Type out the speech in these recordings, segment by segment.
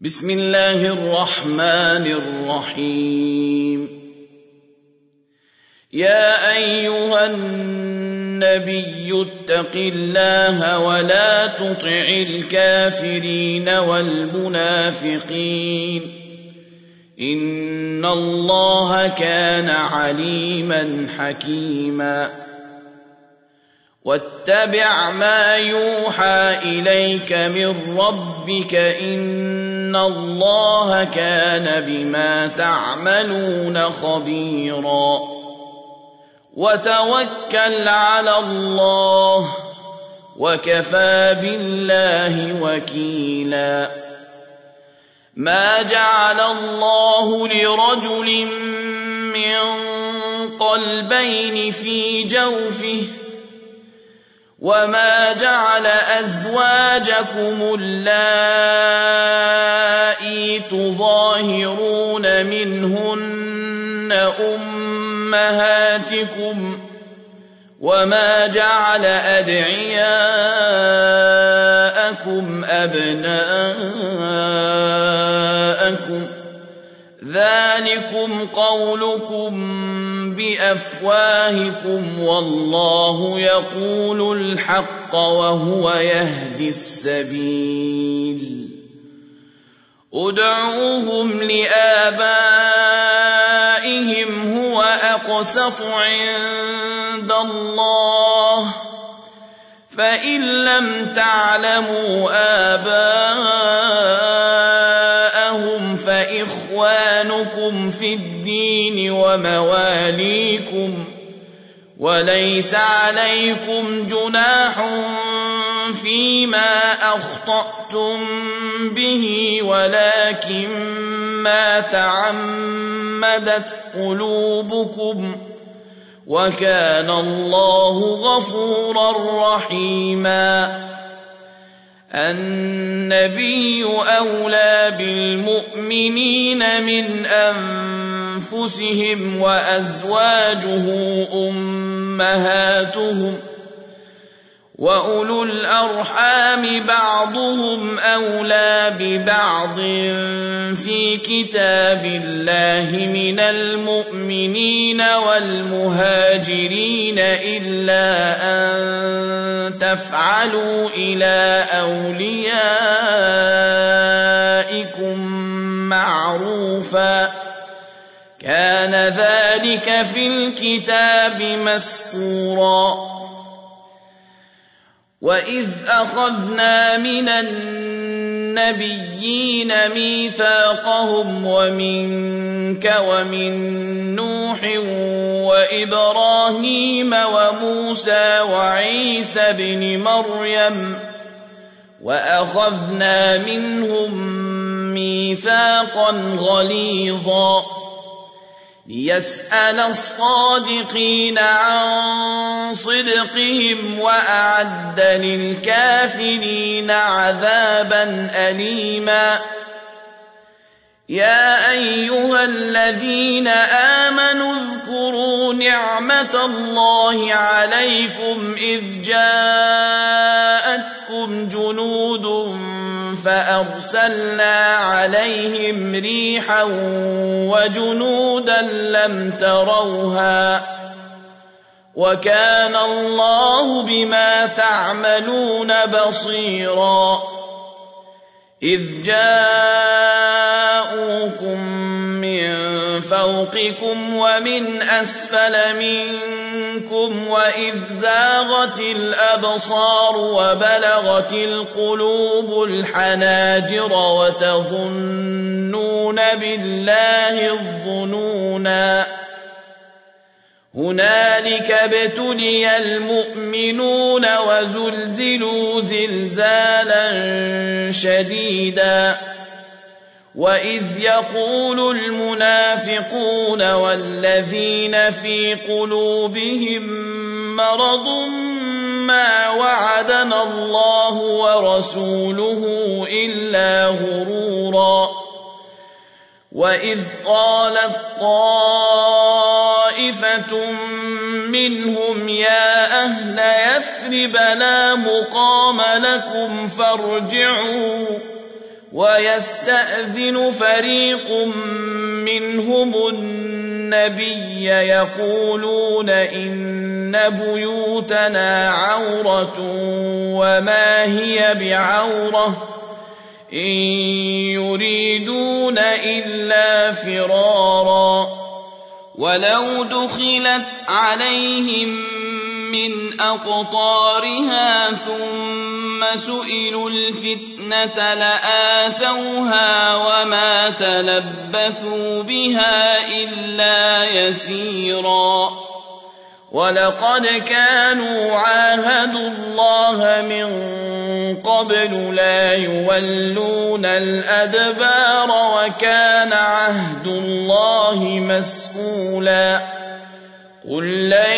بسم الله الرحمن الرحيم. يا أيها النبي اتق الله ولا تطع الكافرين والمنافقين إن الله كان عليما حكيما. واتبع ما يوحى إليك من ربك إن الله كان بما تعملون خبيرا. وتوكل على الله وكفى بالله وكيلا. ما جعل الله لرجل من قلبين في جوفه وما جعل أزواجكم اللائي تظاهرون منهن أمهاتكم وما جعل أدعياءكم أبناءكم ذلكم قولكم بأفواهكم والله يقول الحق وهو يهدي السبيل. ادعوهم لآبائهم هو أقسط عند الله فإن لم تعلموا آباءهم فإخوانكم في الدين ومواليكم وليس عليكم جناح فيما أخطأتم به ولكن ما تعمدت قلوبكم وكان الله غفورا رحيما. النبي أولى بالمؤمنين من أنفسهم وأزواجه أمهاتهم وأولو الأرحام بعضهم أولى ببعض في كتاب الله من المؤمنين والمهاجرين إلا أن تفعلوا إلى أوليائكم معروفا كان ذلك في الكتاب مسطورا. وإذ أخذنا من النبيين ميثاقهم ومنك ومن نوح وإبراهيم وموسى وعيسى بن مريم وأخذنا منهم ميثاقا غليظا ليسأل الصادقين عن صدقهم وأعد للكافرين عذابا أليما. يا أيها الذين آمنوا اذكروا نعمة الله عليكم إذ جاءتكم جنود فأرسلنا عليهم ريحا وجنودا لم تروها وكان الله بما تعملون بصيرا. إذ جاءوكم من فوقكم ومن أسفل منكم وإذ زاغت الأبصار وبلغت القلوب الحناجر وتظنون بالله الظنونا. هنالك ابتلي المؤمنون وزلزلوا زلزالا شديدا. وإذ يقول المنافقون والذين في قلوبهم مرض ما وعدنا الله ورسوله إلا غرورا. وإذ قالت طائفة منهم يا أهل يثرب لا مقام لكم فارجعوا ويستأذن فريق منهم النبي يقولون إن بيوتنا عورة وما هي بعورة إن يريدون إلا فرارا ولو دخلت عليهم من أقطارها ثم سئلوا الفتنة لآتوها وما تلبثوا بها إلا يسيرا ولقد كانوا عاهدوا الله من قبل لا يولون الأدبار وكان عهد الله مسئولا قل لن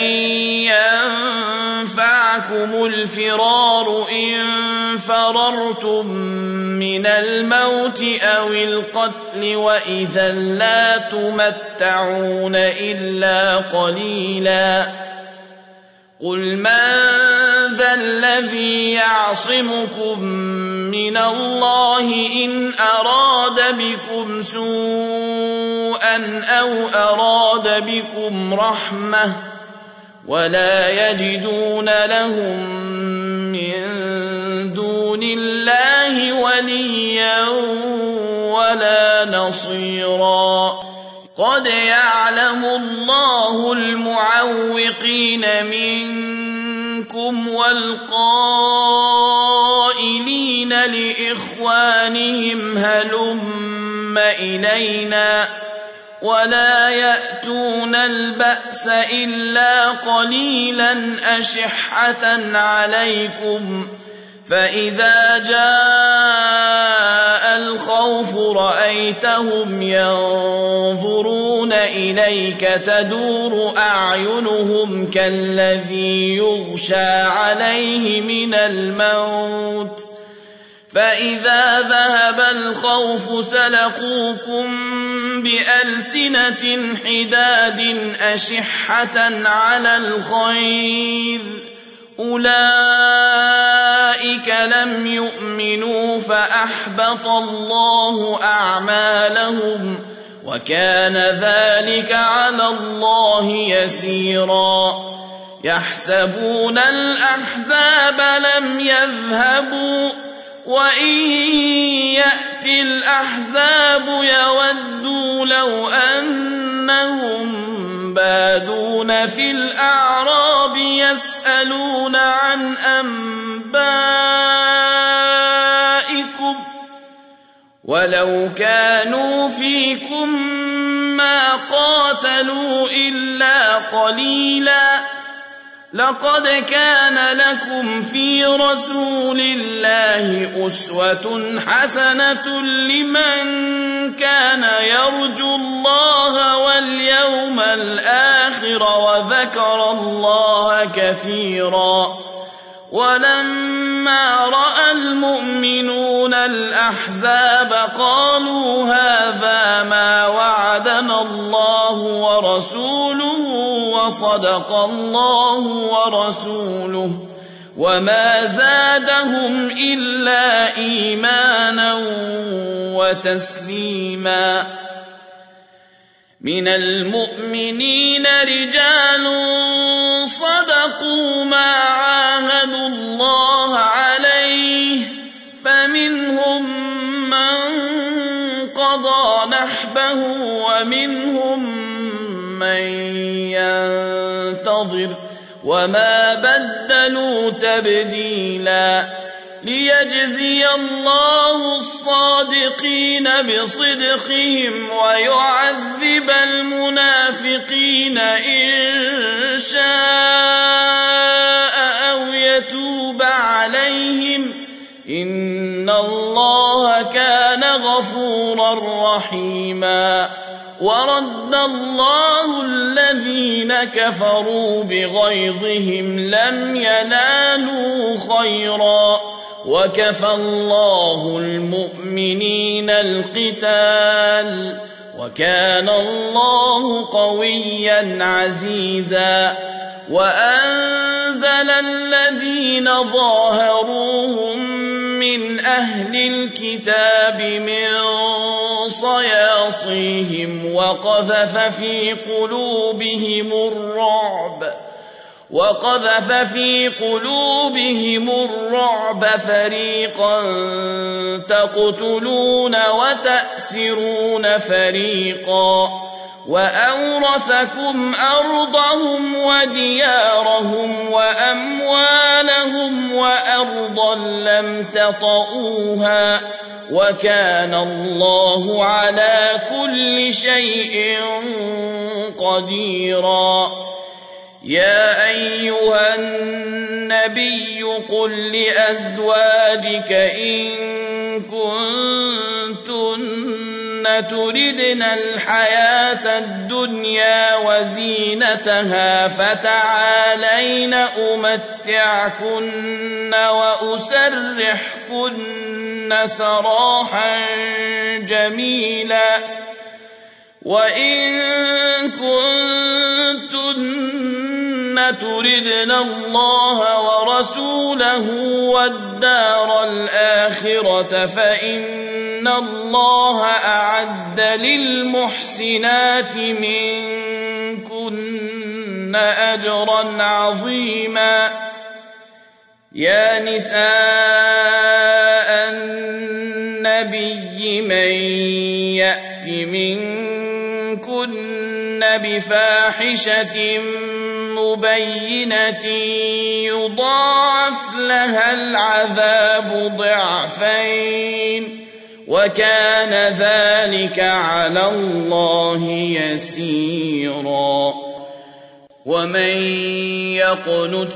ينفعكم الفرار إن فررتم من الموت أو القتل وإذا لا تمتعون إلا قليلا قل من ذا الذي يعصمكم من الله إن أراد بكم سوءا أو أراد بكم رحمة ولا يجدون لهم من دون الله وليا ولا نصيرا قد يعلم الله المعوقين منكم والقائلين لإخوانهم هلم إلينا ولا يأتون البأس إلا قليلا أشحة عليكم فإذا جاء الخوف رأيتهم ينظرون إليك تدور أعينهم كالذي يغشى عليه من الموت فإذا ذهب الخوف سلقوكم بألسنة حداد أشحة على الخير أولئك لم يؤمنوا فأحبط الله أعمالهم وكان ذلك على الله يسيرا يحسبون الأحزاب لم يذهبوا وإن يأتي الأحزاب يودوا لو أنهم بادون في الأعراب يسألون عن أنبائكم ولو كانوا فيكم ما قاتلوا إلا قليلا لقد كان لكم في رسول الله أسوة حسنة لمن كان يرجو الله واليوم الآخر وذكر الله كثيرا ولما رأى المؤمنون الأحزاب قالوا هذا ما وعدنا الله ورسوله وصدق الله ورسوله وما زادهم إلا إيمانا وتسليما من المؤمنين رجال صدقوا ما عاهدوا الله عليه فمنهم من قضى نحبه ومنهم من ينتظر وما بدلوا تبديلا ليجزي الله الصادقين بصدقهم ويعذب المنافقين إن شاء أو يتوب عليهم إن الله كان غفورا رحيما ورد الله الذين كفروا بغيظهم لم ينالوا خيرا وكفى الله المؤمنين القتال وكان الله قويا عزيزا وأنزل الذين ظاهروهم من أهل الكتاب من صياصيهم وقذف في قلوبهم الرعب فريقا تقتلون وتأسرون فريقا وأورثكم أرضهم وديارهم وأموالهم وأرضا لم تطئوها وكان الله على كل شيء قديرا. يا أيها النبي قل لأزواجك إن كنتن تردن الحياة الدنيا وزينتها فتعالين أمتعكن وأسرحكن سراحا جميلا. وإن كنتن تردن الله ورسوله والدار الآخرة فإن الله أعد للمحسنات منكن أجرا عظيما. يا نساء النبي من يأت منكن بفاحشة مبينة يضاعف لها العذاب ضعفين وكان ذلك على الله يسيرا. ومن يقنت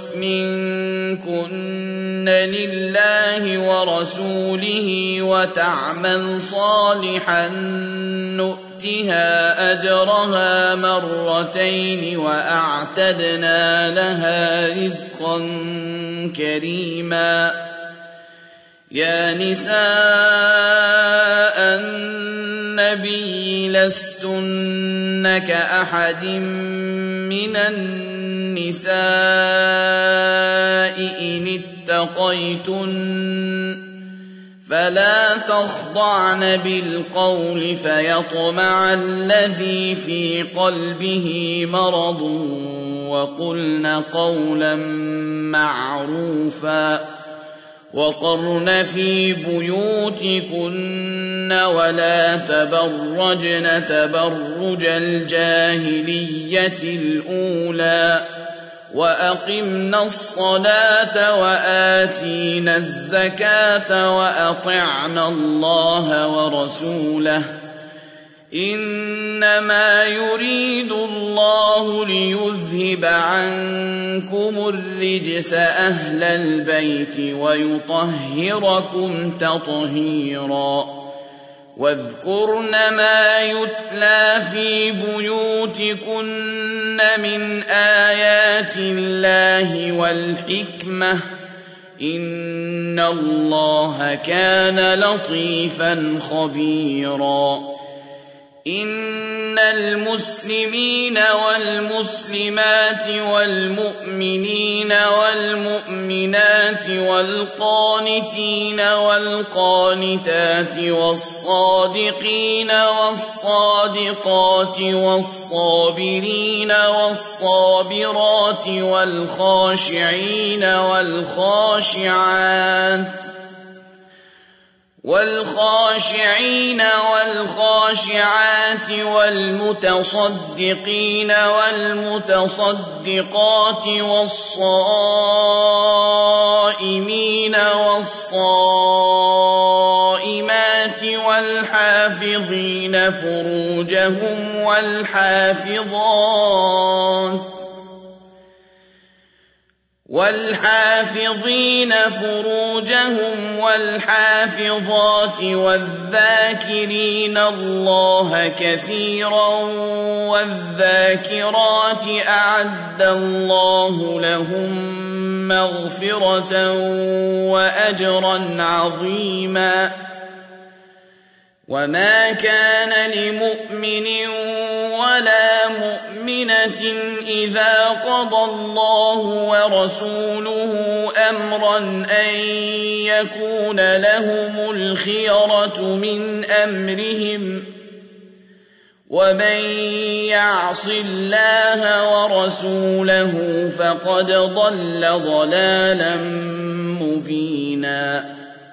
منكن لله ورسوله وتعمل صالحا نؤتها أجرها مرتين وأعتدنا لها رزقا كريما. يا نساء النبي لستن كأحد من النساء إن اتقيتن فلا تخضعن بالقول فيطمع الذي في قلبه مرض وقلن قولا معروفا. وقرن في بيوتكن ولا تبرجن تبرج الجاهلية الأولى وأقمنا الصلاة وآتينا الزكاة وأطعنا الله ورسوله إنما يريد الله ليذهب عنكم الرجس أهل البيت ويطهركم تطهيرا. واذكرن ما يتلى في بيوتكن من آيات الله والحكمة إن الله كان لطيفا خبيرا. إن المسلمين والمسلمات والمؤمنين والمؤمنات والقانتين والقانتات والصادقين والصادقات والصابرين والصابرات والخاشعين والخاشعات والمتصدقين والمتصدقات والصائمين والصائمات والحافظين فروجهم والحافظات والذاكرين الله كثيرا والذاكرات أعد الله لهم مغفرة وأجرا عظيما. وما كان لمؤمن ولا مؤمنة إذا قضى الله ورسوله أمرا أن يكون لهم الخيرة من أمرهم ومن يعص الله ورسوله فقد ضل ضلالا مبينا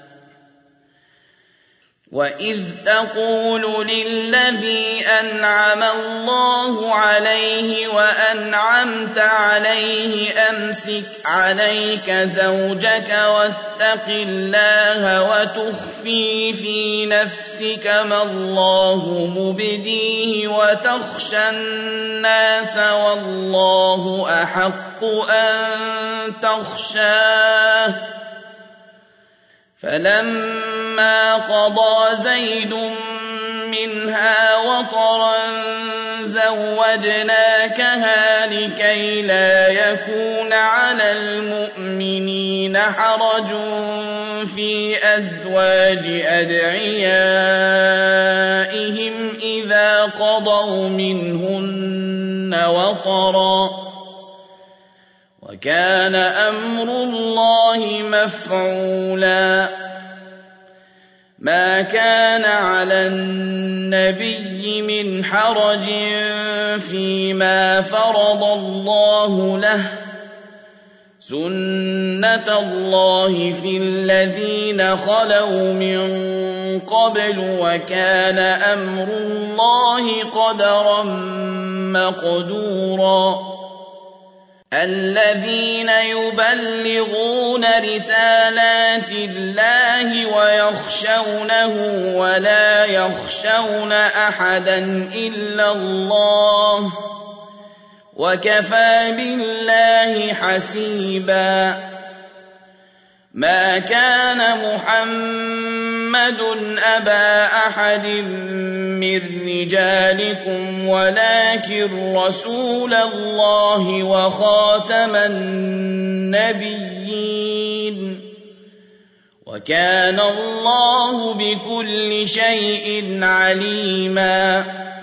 وإذ تقول للذي أنعم الله عليه وأنعمت عليه أمسك عليك زوجك واتق الله وتخفي في نفسك ما الله مبديه وتخشى الناس والله أحق أن تخشاه فلما قضى زيد منها وطرا زوجناكها لكي لا يكون على المؤمنين حرج في أزواج أدعيائهم إذا قضوا منهن وطرا وكان أمر الله مفعولا ما كان على النبي من حرج فيما فرض الله له سنة الله في الذين خلوا من قبل وكان أمر الله قدرا مقدورا الذين يبلغون رسالات الله ويخشونه ولا يخشون أحدا إلا الله وكفى بالله حسيبا ما كان محمد أبا أحد من رجالكم ولكن رسول الله وخاتم النبيين وكان الله بكل شيء عليما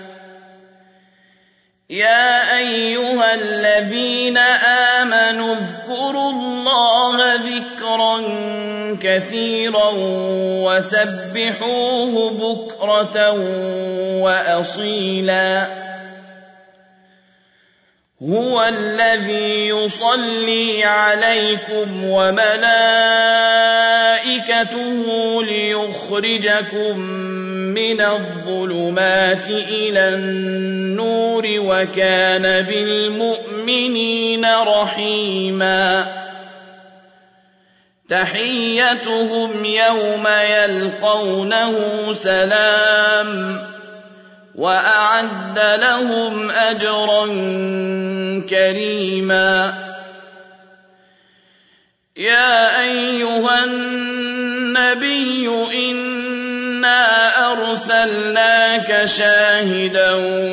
يا أيها الذين آمنوا اذكروا الله ذكرا كثيرا وسبحوه بكرة وأصيلا هو الذي يصلي عليكم وملائكته ليخرجكم من الظلمات إلى النور وكان بالمؤمنين رحيما تحيتهم يوم يلقونه سلام وأعد لهم أجرا كريما يا أيها النبي إنا أرسلناك شاهدا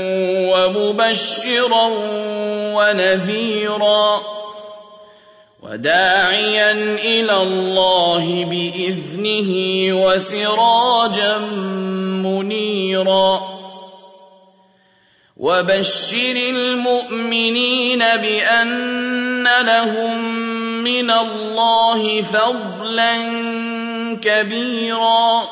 ومبشرا ونذيرا وداعيا إلى الله بإذنه وسراجا منيرا وبشر المؤمنين بأن لهم من الله فضلا كبيرا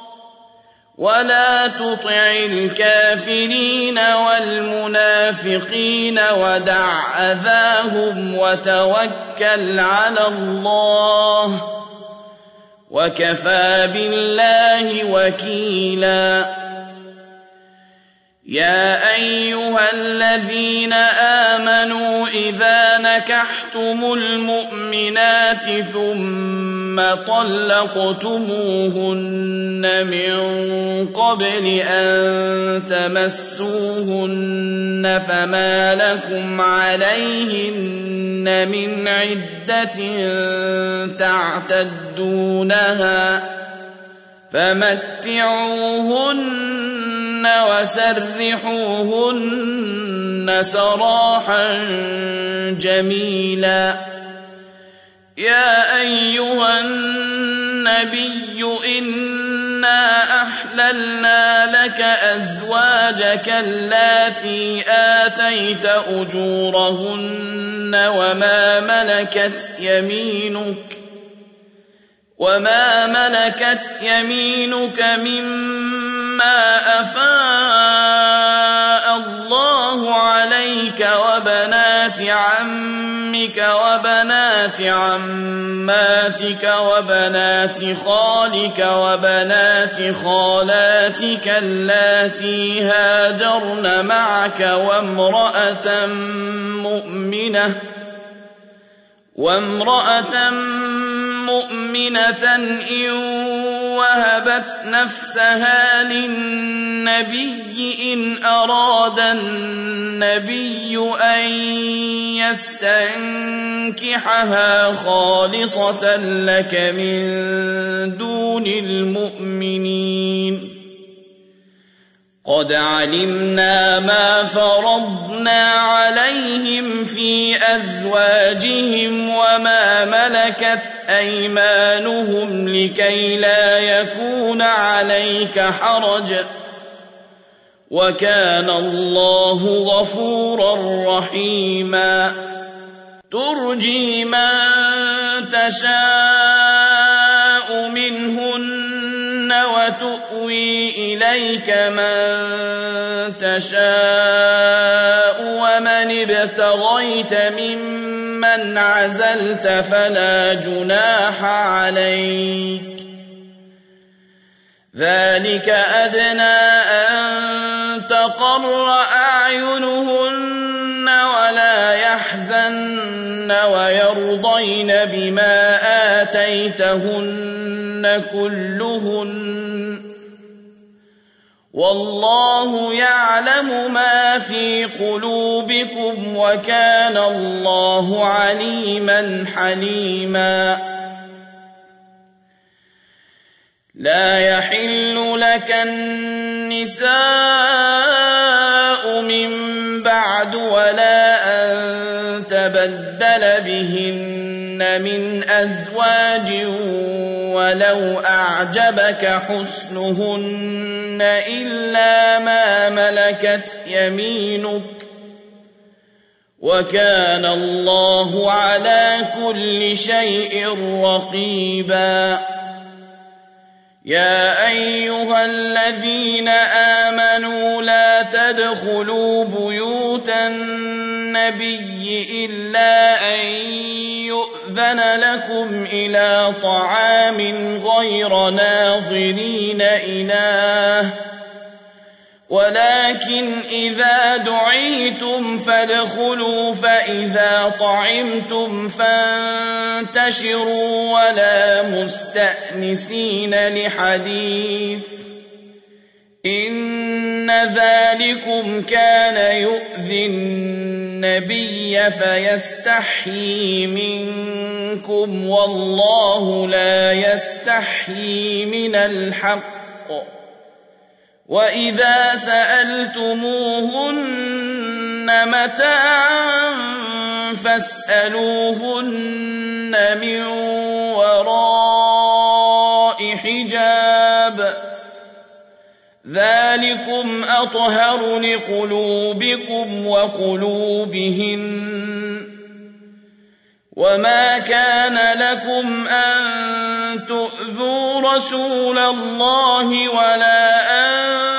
ولا تطع الكافرين والمنافقين ودع أذاهم وتوكل على الله وكفى بالله وكيلا يا أيها الذين آمنوا إذا نكحتم المؤمنات ثم طلقتموهن من قبل أن تمسوهن فما لكم عليهن من عدة تعتدونها فمتعوهن وسرحوهن سراحا جميلا يا أيها النبي إنا أحللنا لك أزواجك اللاتي آتيت أجورهن وما ملكت يمينك وما ملكت يمينك مما أفاء الله عليك وبنات عمك وبنات عماتك وبنات خالك وبنات خالاتك اللاتي هاجرن معك وامرأة مؤمنة إن وهبت نفسها للنبي إن أراد النبي أن يستنكحها خالصة لك من دون المؤمنين قد علمنا ما فرضنا عليهم في أزواجهم وما ملكت أيمانهم لكي لا يكون عليك حرج وكان الله غفورا رحيما ترجي من تشاء منهن وتؤوي إليك من تشاء ومن ابتغيت ممن عزلت فلا جناح عليك ذلك أدنى أن تقر أعينهن ولا يحزن ويرضين بما آتيتهن كلهن والله يعلم ما في قلوبكم وكان الله عليما حليما لا يحل لك النساء من بعد ولا أن تبدل بهن من أزواج ولو أعجبك حسنهن إلا ما ملكت يمينك وكان الله على كل شيء رقيبا يا أيها الذين آمنوا لا تدخلوا بيوت النبي إلا أن يؤذن لكم إلى طعام غير ناظرين إناه ولكن إذا دعيتم فادخلوا فإذا طعمتم فانتشروا ولا مستأنسين لحديث إن ذلكم كان يؤذي النبي فيستحيي منكم والله لا يستحيي من الحق وإذا سألتموهن متاعا فاسألوهن من وراء حجاب ذلكم أطهر لقلوبكم وقلوبهن وما كان لكم أن تؤذوا رسول الله ولا أن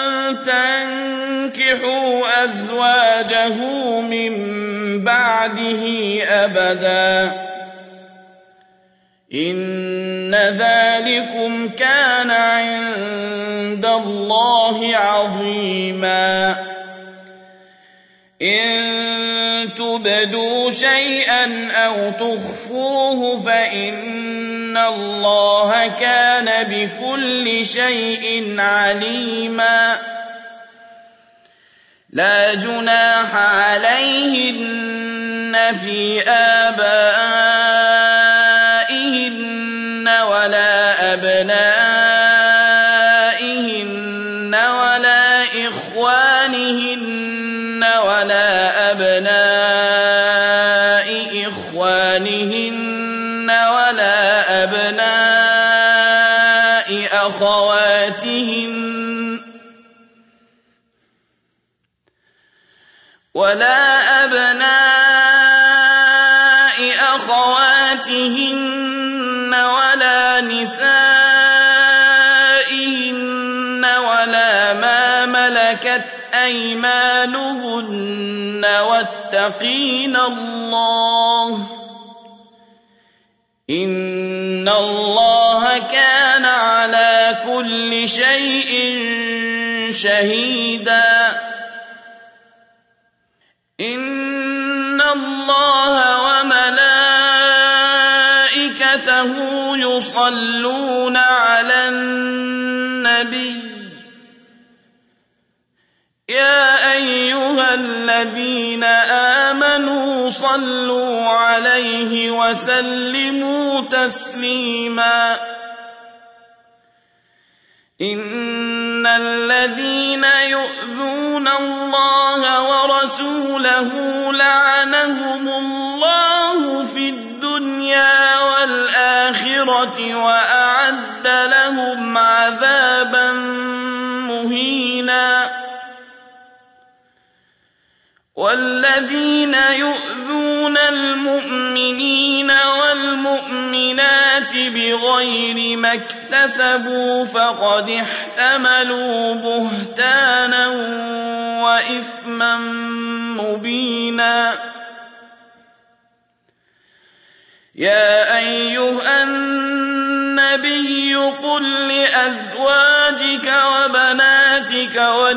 تنكحوا أزواجه من بعده أبدا إن ذلكم كان عند الله عظيما إن تبدوا شيئا أو تخفوه فإن الله كان بكل شيء عليما لا جناح عليهن في آبائهن ولا أبنائهن ولا إخوانهن ولا أبناء إخوانهن ولا أبناء أخواتهن ولا نسائهن ولا ما ملكت أيمانهن واتقين الله إن الله كان على كل شيء شهيدا إن الله وملائكته يصلون على النبي يا أيها الذين آمنوا صلوا عليه وسلموا تسليما إن الذين يؤذون الله ورسوله لعنهم الله في الدنيا والآخرة وأعد لهم عذابا مهينا والذين يؤذون المؤمنين والمؤمنات بغير ما اكتسبوا فقد احتملوا بهتانا وإثما مبينا يا أيها النبي قل لأزواجك وبناتك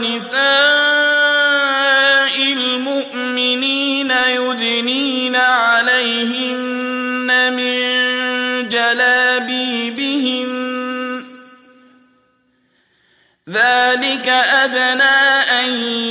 ونساء المؤمنين يدنين عليهن من جلابيبهن ذلك أدنى أن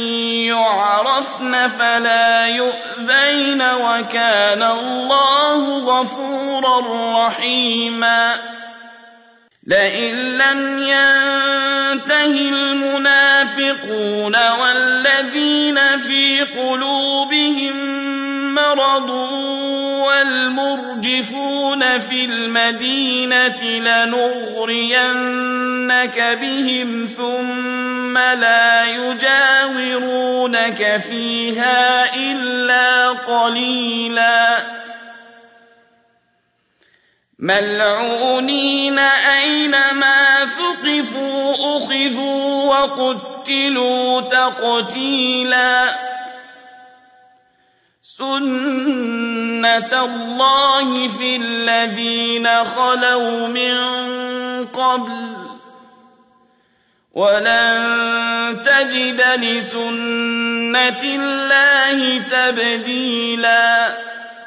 يعرفن فلا يؤذين وكان الله غفورا رحيما لئن لم ينته المنافقون والذين في قلوبهم مرض والمرجفون في المدينة لنغرينك بهم ثم لا يجاورونك فيها إلا قليلا ملعونين أينما ثقفوا أخذوا وقتلوا تقتيلا سنة الله في الذين خلوا من قبل ولن تجد لسنة الله تبديلا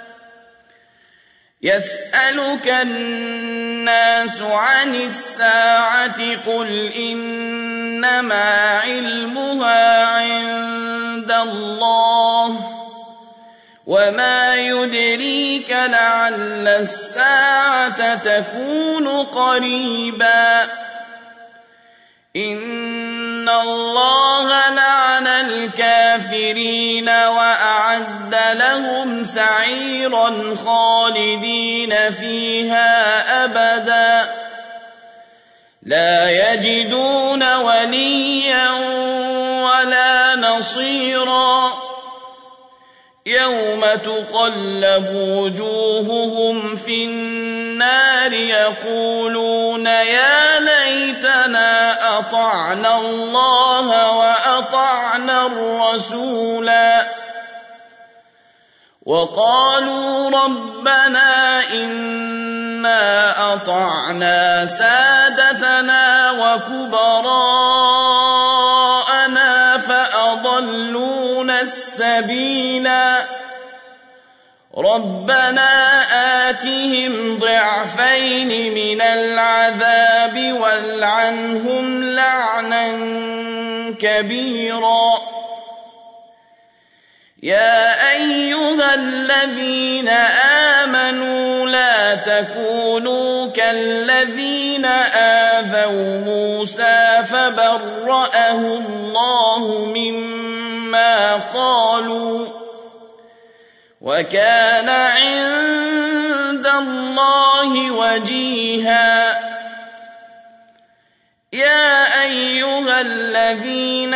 يسألك الناس عن الساعة قل إنما علمها عند الله وما يدريك لعل الساعة تكون قريبا إن الله لعن الكافرين وأعد لهم سعيرا خالدين فيها أبدا لا يجدون وليا ولا نصيرا يوم تقلب وجوههم في النار يقولون يا ليتنا أطعنا الله وأطعنا الرسولا وقالوا ربنا إنا أطعنا سادتنا وكبراءنا فأضلونا السبيلا ربنا آتهم ضعفين من العذاب والعنهم لعنا كبيرا يا أيها الذين آمنوا لا تكونوا كالذين آذوا موسى فبرأه الله مما قالوا وكان عند الله وجيها يا أيها الذين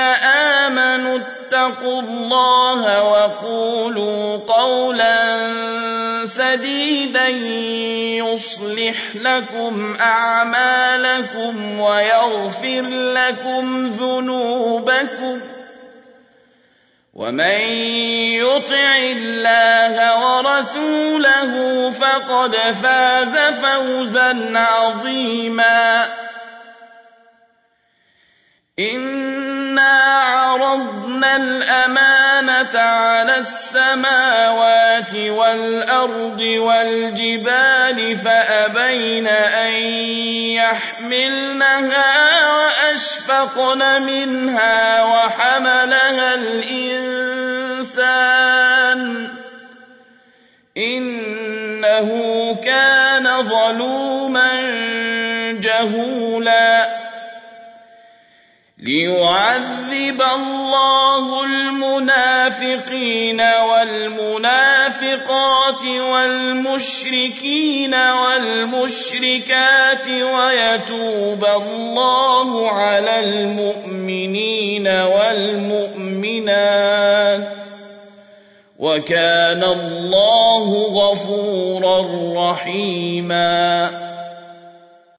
آمنوا اتقوا الله وقولوا قولا سديدا يصلح لكم أعمالكم ويغفر لكم ذنوبكم ومن يطع الله ورسوله فقد فاز فوزا عظيما إنا عرضنا الأمانة على السماوات والأرض والجبال فأبين أن يحملنها وأشفقن منها وحملها الإنسان إنه كان ظلوما جهولا ليعذب الله المنافقين والمنافقات والمشركين والمشركات ويتوب الله على المؤمنين والمؤمنات وكان الله غفورا رحيما